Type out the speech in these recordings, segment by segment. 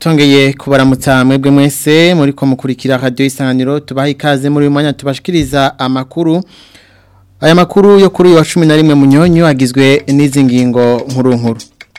Tongeye kubaramutsa mwebwe mwese muri ko mukurikira radio Isanganiro tubaha ikaze muri uyu mwanya tubashikiriza amakuru. Aya makuru yo kuri wa 11 Munyonyo agizwe n'izi ngingo nkuru.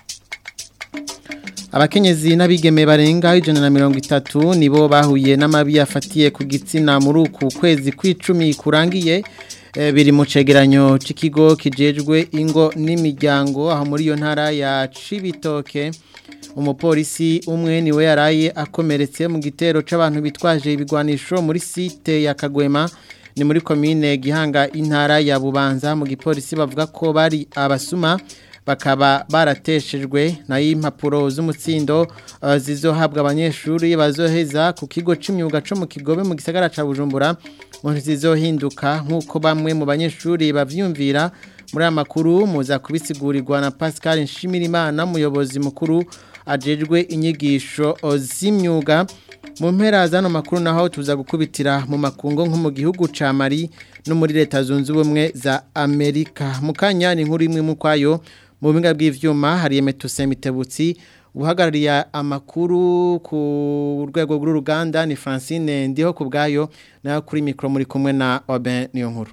Abakenyezi n'abigeme barenga 130 nibo bahuye n'amabi afatiye ku gitsina muri uku kwezi kw'icumi kurangiye biri mu cegeranyo c'ikigo kijejwe ingo n'imiryango aho muri yo ntara ya Cibitoke. Umupolisi umwe niwe yaraye akomeretse mu gitero c'abantu bitwaje ibigwanisho muri site ya Kagwema ni muri commune Gihanga intara ya Bubanza mu gipolisi bavuga ko bari abasuma bakaba barateshejwe na impapuro z'umutsindo zizohabwa abanyeshuri bazoheza ku kigo c'imyuga co mu Kigobe mu gisagara ca Bujumbura mu zizohinduka nkuko bamwe mu banyeshuri bavyumvira muri amakuru muza kubisigurirwa na Pascal Nshimirimana muyobozi mukuru ajejwe inyigisho z'imyuga mu mpera zano makuru naho tuza gukubitira mu makungo nko mu gihugu ca Mali no muri leta zunze ubumwe za Amerika mukanya ni nkuru imwe mu kwayo mu binga bw'ivyuma hari Emetuse Mitebutsi uhagarariye amakuru ku rwego rw'uruganda ni Francine ndiho kubgayo na kuri micro muri kumwe na Oben niyo nkuru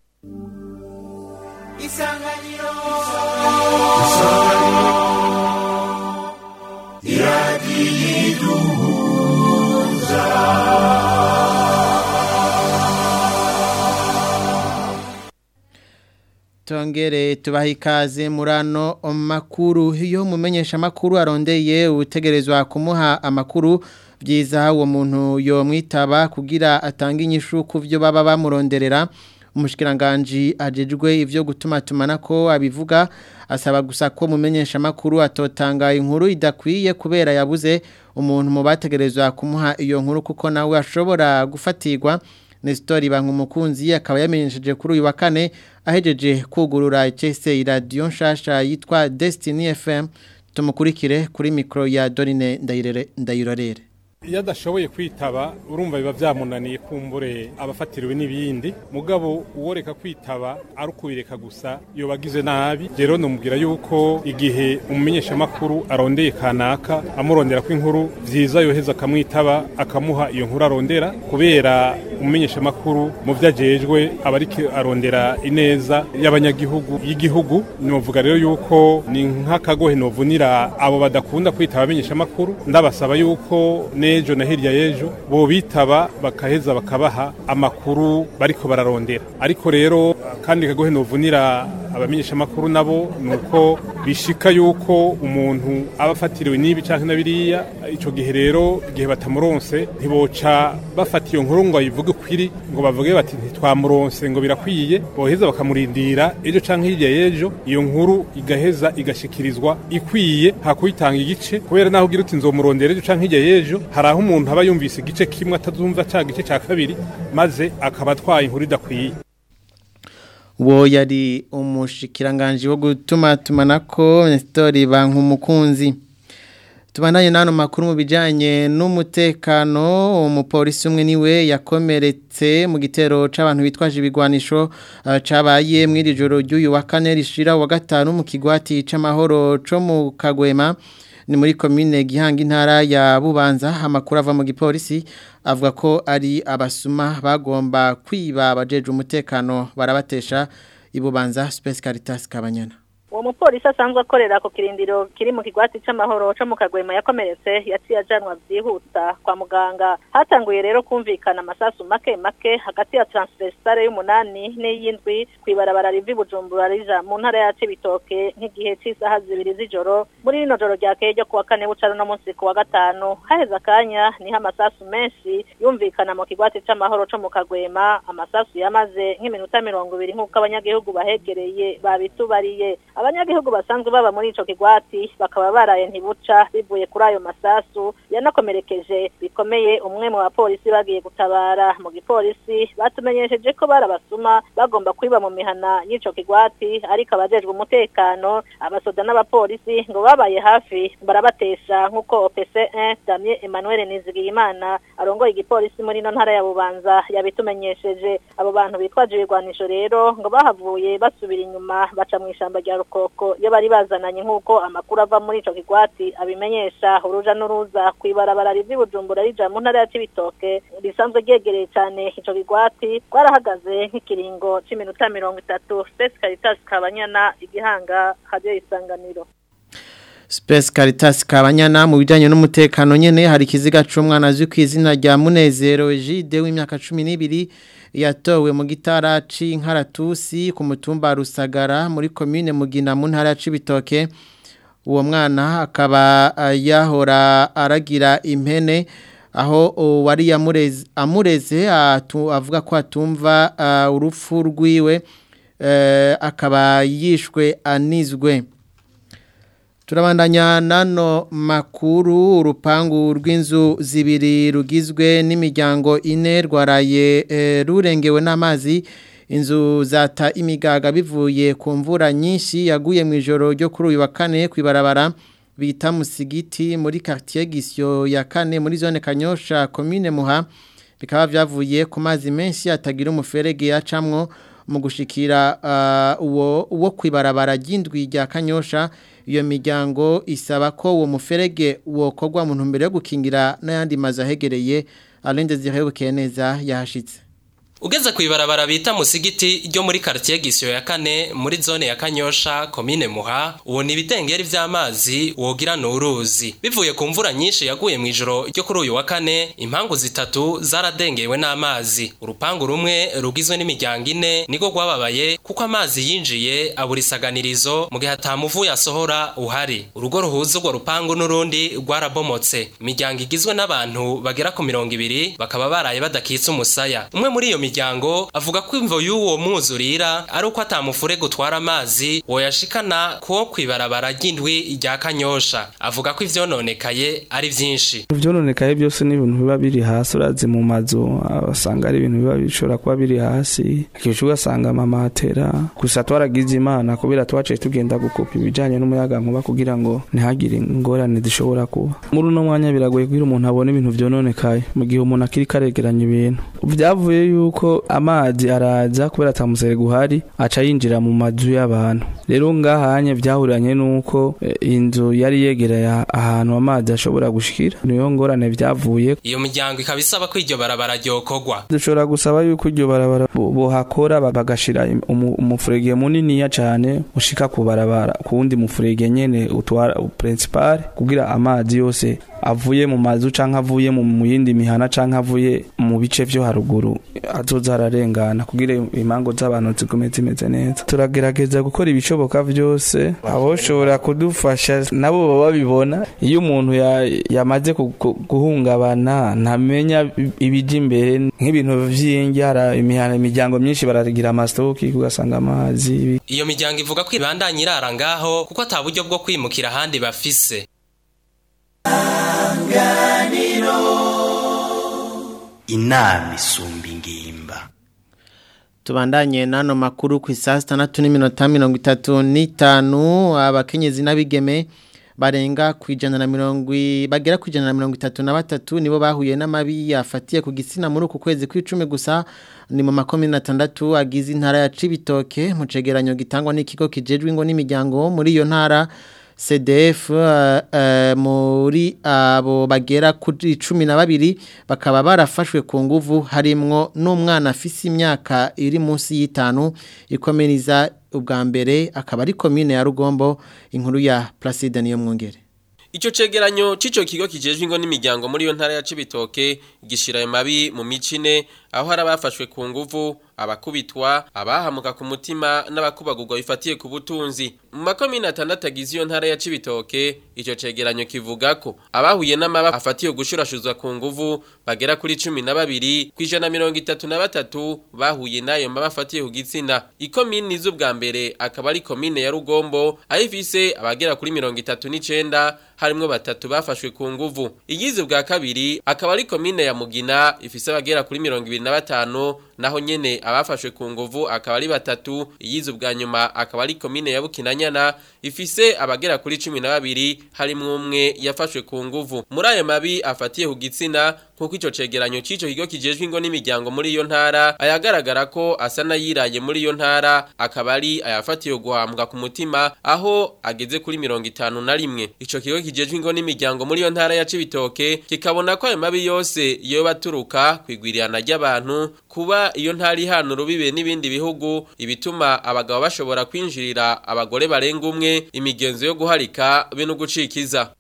Isanganiro Tongere tubaha ikaze murano makuru iyo mumenyesha makuru arondeye utegerezwa kumuha amakuru byiza uwo muntu yo mwitaba kugira atanga inyishu kuvyo baba bamuronderera umushikiranganje ajejwe ivyo gutuma tumanako abivuga asaba gusa ko mumenyesha makuru atotanga inkuru idakwiye kubera yabuze umuntu mu bategerezwa kumuha iyo nkuru kuko nawe ashobora gufatirwa Nestor Bankumukunzi akaba yamenyesheje kuri uyu wa kane ahejeje kugurura CC radio nshasha yitwa Destiny FM tumukurikire kuri micro ya Dorine Ndayirorere iyo adashoboye kwitaba urumva biba byamunaniye kumbure abafatiriwe n'ibindi mugabo uworeka kwitaba arukubireka gusa iyo bagize nabi rero nomubwira yuko igihe umumenyesha makuru arondeye kanaka amurondera kw'inkuru vyiza yoheza akamwitaba akamuha iyo nkuru arondera kubera umumenyesha makuru mu vyajejwe abariki arondera ineza y'abanyagihugu y'igihugu novuga rero yuko ni nk'akagohe novunira abo badakunda kwitaba abamenyesha makuru ndabasaba yuko ejo na hirya yejo bo bitaba bakaheza bakabaha amakuru bariko bararondera ariko rero kandi kagohe novunira abamenyesha makuru nabo nuko bishika yuko umuntu abafatiriwe nibi canke nabiriya ico gihe rero igihe batamuronse ntiboca bafata iyo nkuru ngo ayivuge kwiri ngo bavuge bati ntitwamuronse ngo birakwiye boheza bakamurindira ejo canke hirya yejo iyo nkuru igaheza igashikirizwa ikwiye hakuyitanga igice kubera naho ugira uti nzomurondera ejo canke hirya yejo haraho umuntu aba yumvise igice kimwe atazumva ca gice ca kabiri maze akaba atwaye inkuru idakwiye wo yari umushikiranganje wo gutuma tumanako Nestor Bankumukunzi tubandanye nano makuru mu bijanye n'umutekano umupolisi umwe niwe yakomeretse mu gitero c'abantu bitwaje ibigwanisho cabaye mw'iri joro ry'uyu wa kane rishira wa gatanu mu kigwati c'amahoro co mu Kagwema ni muri commune Gihanga intara ya Bubanza amakuru ava mu gipolisi avuga ko ari abasuma bagomba kwiba abajeje umutekano barabatesha ibubanza Space Caritas Kabanyana uwo mupolisi asanzwe akorera ku kirindiro kiri mu kigwati c'amahoro co mu Kagwema yakomeretse yaciye ajanwa vyihuta kwa muganga hatanguye rero kumvikana amasasu make hagati ya transversale y'umunani n'iyindwi kwibarabara rivi Bujumbura rija mu ntara ya Cibitoke nk'igihe c'isaha 2 z'ijoro muri rino joro ryakeye ryo kuwa kane bucana no munsi kuwa gatanu haheza kanya niho amasasu menshi yumvikana mu kigwati c'amahoro co mu Kagwema amasasu yamaze nk'iminota 20 nk'uko abanyagihugu bahegereye babitubariye abanyagihugu basanzwe baba muri ico kigwati bakaba baraye ntibuca bivuye kuri ayo masasu yanakomerekeje bikomeye umwe mu bapolisi bagiye gutabara mu gipolisi batumenyesheje ko barabasuma bagomba kwiba mu mihana y'ico kigwati ariko abajejwe umutekano abasoda n'abapolisi ngo babaye hafi barabatesha nk'uko OPC1 Damien Emmanuel Nizigiyimana arongoye igipolisi muri no ntara ya Bubanza yabitumenyesheje abo bantu bitwaje ibigwanisho rero ngo bahavuye basubira inyuma baca mu ishamba rya gakoko iyo bari bazananye nk'uko amakuru ava muri ico kigwati abimenyesha. Uruja n'uruza kwibarabara rivi Bujumbura rija mu ntara ya Cibitoke risanzwe ryegereye cyane ico kigwati rwarahagaze nk'ikiringo c'iminota 30. Space Caritas Kabanyana Igihanga Radio Isanganiro. Space Caritas Kabanyana mu bijanye n'umutekano nyene hari kiziga c'umwana azwi kw'izina rya Munezero Egide w'imyaka 12 yatowe mu gitara c'Inkaratusi ku mutumba Rusagara muri commune Mugina mu ntara ya Cibitoke. Uwo mwana akaba yahora aragira impene aho wari amureze avuga ko atumva urupfu rwiwe akaba yishwe anizwe. Turabandanya nano makuru. Urupangu rw'inzu zibiri rugizwe n'imiryango 4 rwaraye rurengewe n'amazi. Inzu zata imigaga bivuye ku mvura nyinshi yaguye mu ijoro ryo kuri uyu wa kane kwibarabara bita Musigiti muri quartier Gisyo ya kane muri zone Kanyosha commune Muha. Bikaba vyavuye ku mazi menshi atagira umuferege yacamwo mu gushikira uwo kwibarabara ry'indwi rya Kanyosha. Iyo miryango isaba ko uwo muferege wokorwa mu ntumbero yo gukingira n'ayandi mazu ahegereye. Alende zihebuke neza yahashitse. Ugeze kwibarabara bita Musigiti ryo muri quartier Gisyo ya kane muri zone ya Kanyosha commune Muha ubona ibitengeri vy'amazi wogira n'uruzi bivuye ku mvura nyinshi yaguye mu ijoro ryo kuri uyu wa kane. Impangu zitatu zaradengewe n'amazi. Urupangu rumwe rugizwe n'imiryango 4 niko rwababaye kuko amazi yinjiye aburisaganirizo mu gihe atamuvu yasohora uhari. Urugo ruhuza urwo rupangu n'urundi rwarabomotse. Imiryango igizwe n'abantu bagera ku 200 bakaba baraye badakitse umusaya. Umwe muri iyo miryango avuga ko imvo y'uwo mwuzurira ari uko atamufure gutwara amazi woyashikana ko kwibarabara ry'indwi rya Kanyosha. Avuga ko ivyononekaye ari vyinshi. Ivyononekaye byose ni ibintu biba biri hasi urazi mu mazu abasanga ari ibintu biba bishobora kuba biri hasi. Akisho ugasanga amamatera gusa twaragize Imana kubera twaciye tugenda gukopa ibijanye n'umuyaga nkuba kugira ngo ntihagire ingorane zishobora kuba. Muri uno mwanya biragoye kugira umuntu abone ibintu vyononekaye mu gihe umuntu akiri karegeranya ibintu. Vyavuye yuko amazi araza kubera atamusere guhari aca yinjira mu mazu y'abantu. Rero ngahanye vyahuranye nuko inzu yari yegereye ahantu amazi ashobora gushikira. Niyo ngorane vyavuye. Iyo miryango ikabisaba ko iryo barabara ryokorwa. Dushobora gusaba yuko iryo barabara bohakora bagashira umufurege munini ya cyane ushika ku barabara kundi mufurege nyene utwara principal kugira amazi yose avuye mu mazu canka avuye mu yindi mihana canka avuye mu bice vyo haruguru azoza ararengana kugira imango z'abantu zigume zimeze neza. Turagerageza gukora ibishoboka vyose aboshobora kudufasha nabo baba babibona. Iyo umuntu yamaze guhungabana ntamenya ibije imbere nk'ibintu vy'ingyara imiryango myinshi baragira amastoki kugasanga amazi. Iyo miryango ivuga ko ibandanye irara ngaho kuko ataburyo bwo kwimukira ahandi bafise. Inama isumba ingimba. Tubandanye nano makuru ku saa 6:35 abakenyezi n'abigeme barenga kwijana na 100 bagera kwijana na 33 nibo bahuye n'amabi yafatiye ku gitsina muri uku kwezi kw'icumi gusa ni mu makomine 6 agize intara ya Cibitoke mu cegeranyo gitangwa n'ikigo kijejwe ngo n'imiryango muri iyo ntara CDF. Muri abo bagera kuri 12 bakaba barafashwe ku nguvu harimwo n'umwana afise imyaka iri munsi y'itanu. Ikomeniza ubwa mbere akaba ari commune ya Rugombo. Inkuru ya Placide niyo mwongere. Ico cegeranyo cico kigo kijejwe ngo n'imiryango muri yo ntara ya Cibitoke gishira mabi mu micine aho harabafashwe ku nguvu abakubitwa abahamuka ku mutima n'abakubagurwa bifatiye ku butunzi. Mu makomine 6 agize iyo ntara ya Cibitoke ico cegeranyo kivuga ko abahuye n'amaba afatiye gushurashuzwa ku nguvu bagera kuri 12 kwijana 33 bahuye nayo maba afatiye ku gitsina. Ikomine z'ubwa mbere akaba ari komine ya Rugombo ayifise abagera kuri 39 harimwo 3 bafashwe ku nguvu. Igize bwa kabiri akaba ari komine ya Mugina ifise abagera kuri 25 naho nyene abafashwe ku nguvu akaba ari 3 iyizo bwa nyuma akaba ari komine ya Bukinanyana ifise abagera kuri 12 harimwo umwe yafashwe ku nguvu muri ayo mabi afatiye ku gitsina kuko ico cegeranyo cico kigo kijejwe ingo n'imiryango muri iyo ntara ayagaragara ko asa nayiraye muri iyo ntara akaba ari ayafatiye guhambwa ku mutima aho ageze kuri 51 ico kigo kijejwe ingo n'imiryango muri iyo ntara ya Cibitoke kikabona ko ayo mabi yose yo baturuka kwigwirirana ry'abantu kuba iyo ntari hano rubibe n'ibindi bihugu ibituma abagabo bashobora kwinjirira abagore barenga umwe imigenzo yo guharika be no gucikiza.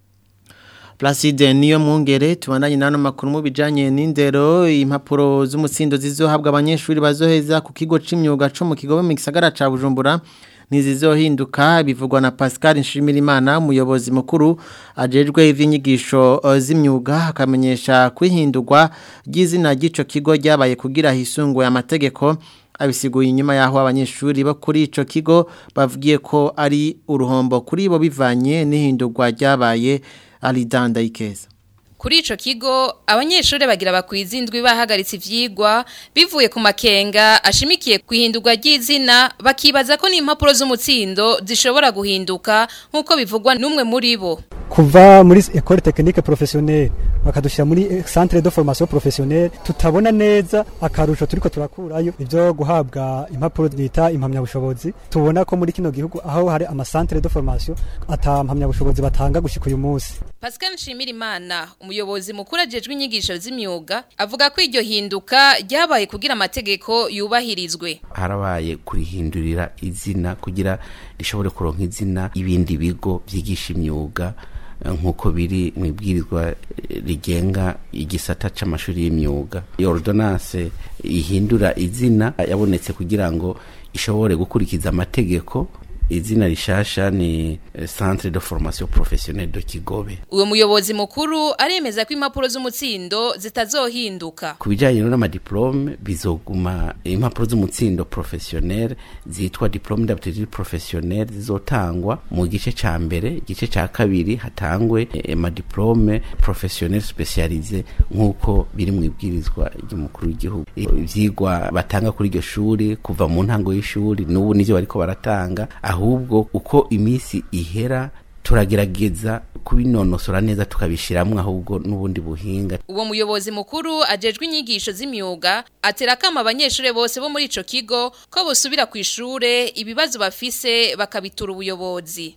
Placide niyo mwungere tubandanye nano makuru mu bijanye n'indero impapuro z'umutsindo zizohabwa abanyeshuri bazoheza ku kigo c'imyuga co mu kigo mu gisagara ca Bujumbura nizizohinduka bivugwa na Pascal Nshimirimana umuyobozi mukuru ajejwe ivy'inyigisho z'imyuga akamenyesha kwihindurwa ry'izina ry'ico kigo ryabaye kugira hisungwe amategeko abisiguye inyuma yaho abanyeshuri bo kuri ico kigo bavugiye ko ari uruhombo kuri bo bivanye n'ihindurwa ryabaye Alidanda Ikeza. Kuri ico kigo abanyeshuri bagira bakwizindwi bahagaritse ivyigwa bivuye ku makenga ashimikiye kwihindurwa ry'izina bakibaza ko n'impapuro z'umutsindo zishobora guhinduka nkuko bivugwa n'umwe muri bo. Kuva muri école technique professionnelle bakadushira muri centre de formation professionnelle tutabona neza akarusho turiko turakurayo ivyo guhabwa impapuro zita impamya bushobozi tubona ko muri kino gihugu aho hari ama centre de formation atampamya bushobozi batanga gushika uyu munsi. Pascal Nshimirimana umuyobozi mukuru ajejwe inyigisho z'imyuga avuga ko iryo hinduka ryabaye kugira amategeko yubahirizwe. Harabaye kurihindurira izina kugira rishobore kuronka izina ibindi bigo vyigisha imyuga nkuko biri mwibwirizwa rigenga igisata c'amashuri y'imyuga. Ordonnance ihindura izina yabonetse kugira ngo ishobore gukurikiza amategeko. Izina rishasha ni Centre de Formation Professionnelle de Kigobe. Uwo muyobozi mukuru aremeza ko impapuro z'umutsindo zitazohinduka. Kubijanye n'amadiplome bizoguma impapuro z'umutsindo professionnel zitwa diplome d'aptitude professionnelle zizotangwa mu gice ca mbere, gice ca kabiri hatangwe amadiplome professionnel spécialisé nkuko biri mwibwirizwa ry'umukuru w'igihugu. Ivyigwa batanga kuri iryo shuri kuva mu ntango y'ishuri n'ubu nivyo bariko baratanga ahubwo uko imisi ihera turagerageza kubinonosora neza tukabishiramwe ahubwo n'ubundi buhinga. Uwo muyobozi mukuru ajejwe inyigisho z'imyuga atera kama abanyeshuri bose bo muri ico kigo ko bosubira ku ishure ibibazo bafise bakabitura ubuyobozi.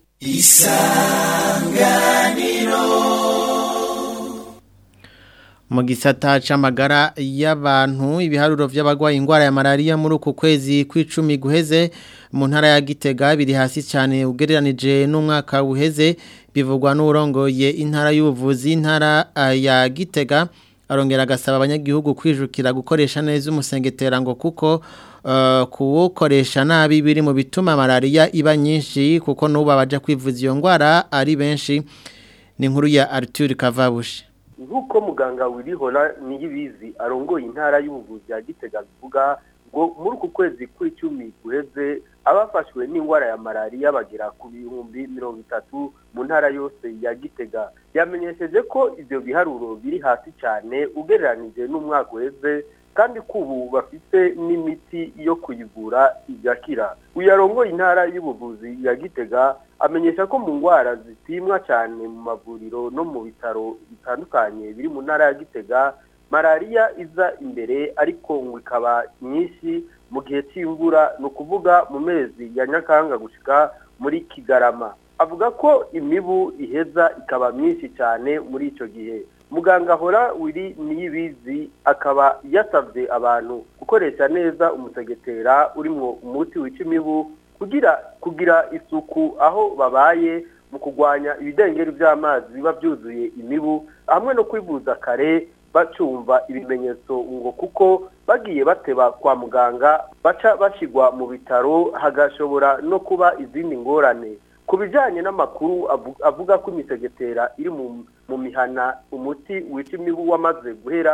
Isanganiro mu gisata c'amagara y'abantu ibiharuro vy'abagwaye ingwara ya malaria muri uku kwezi kw'icumi guheze mu ntara ya Gitega biri hasi cyane ugereranije n'umwaka uheze bivugwa n'urongoye intara y'ubuvuzi intara ya Gitega arongera agasaba abanyagihugu kwijukira gukoresha neza umusengetera ngo kuko kuwukoresha nabi biri mu bituma malaria iba nyinshi kuko n'ubu abaja kwivuza iyo ngwara ari benshi. Ni inkuru ya Arthur Kavabushi. Nkuko muganga Wirihora Niyibizi arongoye intara y'ubuvuzi ya Gitega bivuga ngo muri uku kwezi kw'icumi guheze abafashwe n'ingwara ya malaria bagera ku 30 mu ntara yose ya Gitega. Yamenyesheje ko ivyo biharuro biri hasi cyane ugereranije n'umwaka uheze kandi kubu bafite n'imiti yo kuyivura igakira. Uyarongoye intara y'ubuvuzi ya Gitega amenyesha ko mu ngwara zitimwa cyane mu mavuriro no mu bitaro bitandukanye biri mu ntara ya Gitega malaria iza imbere ariko ngo ikaba nyinshi mu gihe cy'imvura no kuvuga mu mezi ya Nyakanga gushika muri Kigarama. Avuga ko imibu iheza ikaba myinshi cyane muri ico gihe. Muganga Hora Wiri Niyibizi akaba yasavye abantu gukoresha neza umusegetera urimo umuti wica imibu kugira isuku aho babaye mu kugwanya ibidengeri by'amazi biba byuzuye imibu hamwe no kwivuza kare bacumva ibimenyetso ngo kuko bagiye bateba kwa muganga baca bashigwa mu bitaro hagashobora no kuba izindi ngorane. Kubijanye n'amakuru avuga ko imisegetera iri mu mihana umuti wica imibu wamaze guhera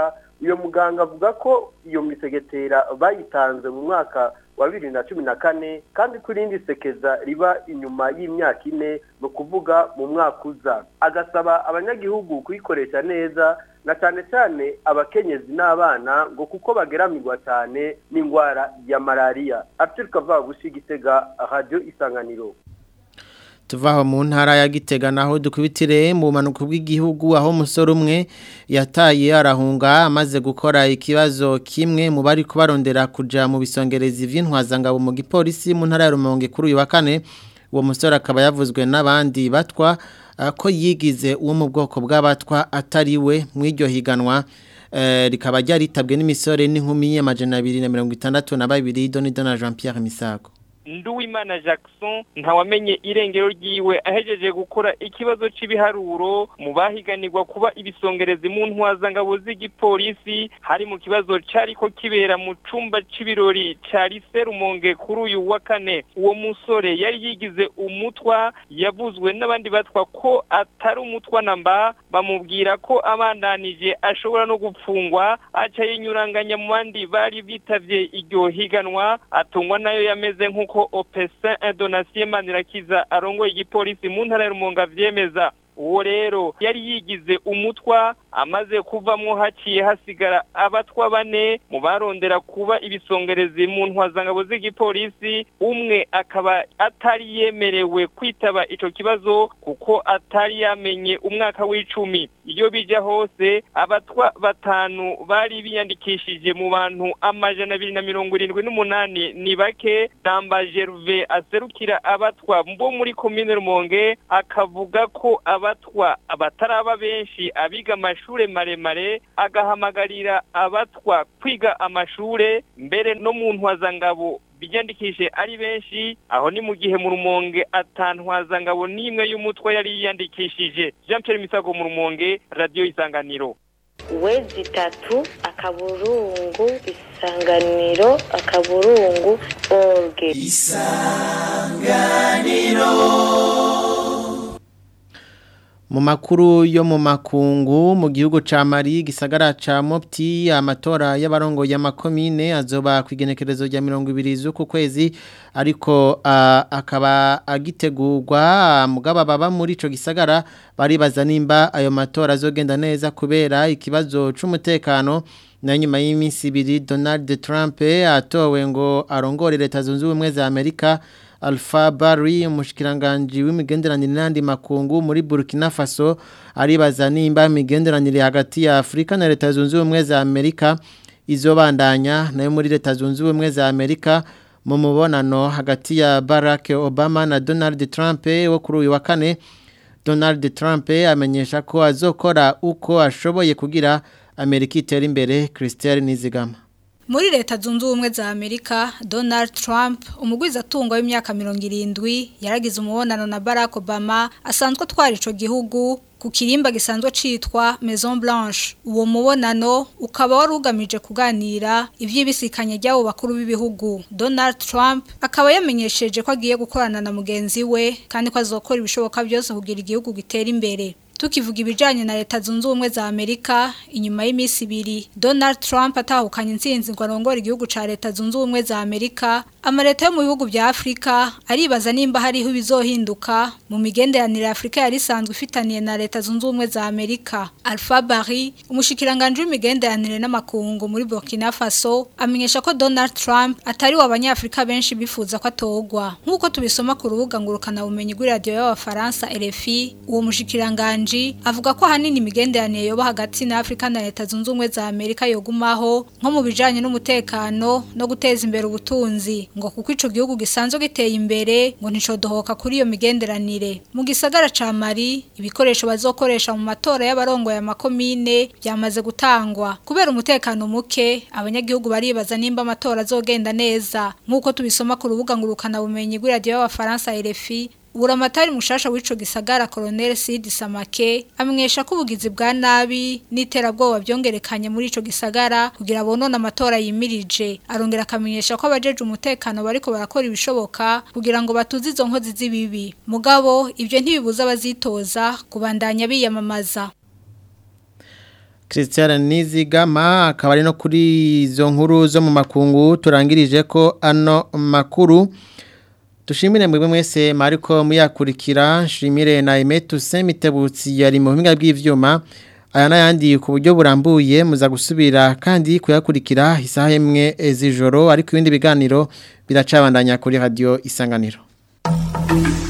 uyo muganga avuga ko iyo misegetera bayitanze mu mwaka wa 2014 kandi kurindi sekeza riba inyuma y'imyaka 4 no kuvuga mu mwaka uza agasaba abanyagihugu kuyikoresha neza na cyane cyane abakenyezi n'abana ngo kuko bageramirwa cyane n'ingwara ya malaria aturuka vagushi Gitega radio Isanganiro. Tuvaho mu ntara ya Gitega naho dukubitire mu manuko bw'igihugu aho umusore umwe yataye arahunga amaze gukora ikibazo kimwe mu bari kubarondera kuja mu bisongerezi vy'intwazangabo mu gipolisi mu ntara ya Rumonge kuri uyu wa kane. Uwo musore akaba yavuzwe n'abandi batwa ko yigize uwo mu bwoko bw'abatwa atariwe mw'iryo higanwa rikaba ryaritabwe n'imisore n'inkumi y'amajana 262 Donidona Jean Pierre Misago. Nduwimana Jackson ntawamenye irengero ryiwe ahejeje gukora ikibazo cy'ibiharuro mu bahiganirwa kuba ibisongerezi mu ntwazangabo z'igipolisi hari mu kibazo cyariko kibera mu cumba c'ibirori ca Lycée Rumonge kuri uyu wa kane. Uwo musore yari yigize umutwa yavuzwe n'abandi batwa ko atari umutwa namba bamubwira ko abandanije ashobora no gupfungwa aca yinyuranganya mu bandi bari bitavye iryo higanwa atungwa nayo yameze nkuko Opesin Donatien Manirakiza arongoye igipolisi mu ntara ya Rumonge vyemeza. Uwo rero yari yigize umutwa amaze kuvamwo haciye hasigara abatwa bane mu barondera kuba ibisongerezi mu ntwazangabo z'igipolisi umwe akaba atari yemerewe kwitaba ico kibazo kuko atari yamenye umwaka w'icumi. Iyo bija hose abatwa batanu bari biyandikishije mu bantu amajana 278 ni bake. Damba Gervais aserukira abatwa mbo muri commune Rumonge akavuga ko abatwa abataraba benshi abiga amashure maremare agahamagarira abatwa kwiga amashure mbere no mu ntwazangabo bijandikishe ari benshi aho ni mu gihe mu Rumonge atantwazangabo nimwe y'umutwe yari yiyandikishije. Jean Pierre Misago mu Rumonge, Radio Isanganiro. Wezi 3 akaburungu Isanganiro akaburungu orge Isanganiro. Mu makuru yo mu makungu mu gihugu ca Mali gisagara ca Mopti amatora y'abarongo ya makomine azoba kwigenekerezo rya 20 z'uku kwezi ariko akaba agitegurwa mugaba baba muri ico gisagara baribaza nimba ayo matora azogenda neza kubera ikibazo c'umutekano. Na nyuma y'iminsi 2 Donald Trump atowe ngo arongore leta zunze ubumwe za Amerika. Alpha Barry umushikiranganje w'imigenderanire n'andi makungu muri Burkina Faso aribaza nimba imigenderanire hagati ya Afrika na leta zunze ubumwe za Amerika izobandanya nayo muri leta zunze ubumwe za Amerika mu mubonano hagati ya Barack Obama na Donald Trump wo kuri uyu wa kane. Donald Trump amenyesha ko azokora uko ashoboye kugira Amerika itera imbere. Christelle Nizigama. Muri leta zunze ubumwe za Amerika, Donald Trump, umugwizatunga w'imyaka 70, yaragize umubonano na Barack Obama asanzwe twari ico gihugu ku kirimba gisanzwe citwa Maison Blanche. Uwo mubonano ukaba warugamije kuganira ivyibisikanye ry'abo bakuru b'ibihugu. Donald Trump akaba yamenyesheje ko agiye gukorana na mugenzi we kandi ko azokora ibishoboka byose kugira igihugu gitera imbere. Tukivuga ibijanye na leta zunze ubumwe za Amerika inyuma y'imisi 2 Donald Trump atahukanye intsinzi ngo arongore igihugu ca leta zunze ubumwe za Amerika. Amaleta yo mu bihugu bya Afrika aribaza nimba hariho ibizohinduka mu migenderanire Afrika yari sanzwe ifitaniye na leta zunze ubumwe za Amerika. Alpha Barry umushikiranganje w'imigenderanire n'amakungu muri Burkina Faso amenyesha ko Donald Trump atari w'abanyafrika benshi bifuza ko atogwa nkuko tubisoma ku rubuga ngurukana bumenyi kuri radio y'abafaransa RFI. Uwo mushikiranganje avuga ko hanini imigenderanire yoba hagati na Afrika na leta zunze ubumwe za Amerika yogumaho nko mu bijanye n'umutekano no guteza imbere ubutunzi ngo kuko ico gihugu gisanzwe giteye imbere ngo nticodohoka kuri iyo migenderanire. Mu gisagara ca Mali ibikoresho bazokoresha mu matora y'abarongo ya makomine byamaze gutangwa kubera umutekano muke. Abanyagihugu baribaza nimba amatora azogenda neza nkuko tubisoma ku rubuga ngurukana bumenyi kuri radio y'abafaransa RFI. Buramatari mushasha w'ico gisagara Colonel Sid Samake amenyesha ko ubugizi bwa nabi n'iterabwoba byongerekanye muri ico gisagara kugira bonona amatora yimirije. Arongera akamenyesha ko abajeje umutekano bariko barakora ibishoboka kugira ngo batuze izo nkozi z'ibibi. Mugabo ibyo ntibibuza abazitoza kubandanya biyamamaza. Christian Nizigama akaba ari no kuri izo nkuru zo mu makungu turangirije ko ano makuru dushimire mwebwe mwese mariko muyakurikira shimire na Emetu Semitebutsi yari mu mpinga bw'ivyuma aya nayandi ku buryo burambuye muza gusubira kandi kuyakurikira isaha imwe z'ijoro ariko ibindi biganiro biracabandanya kuri radio Isanganiro.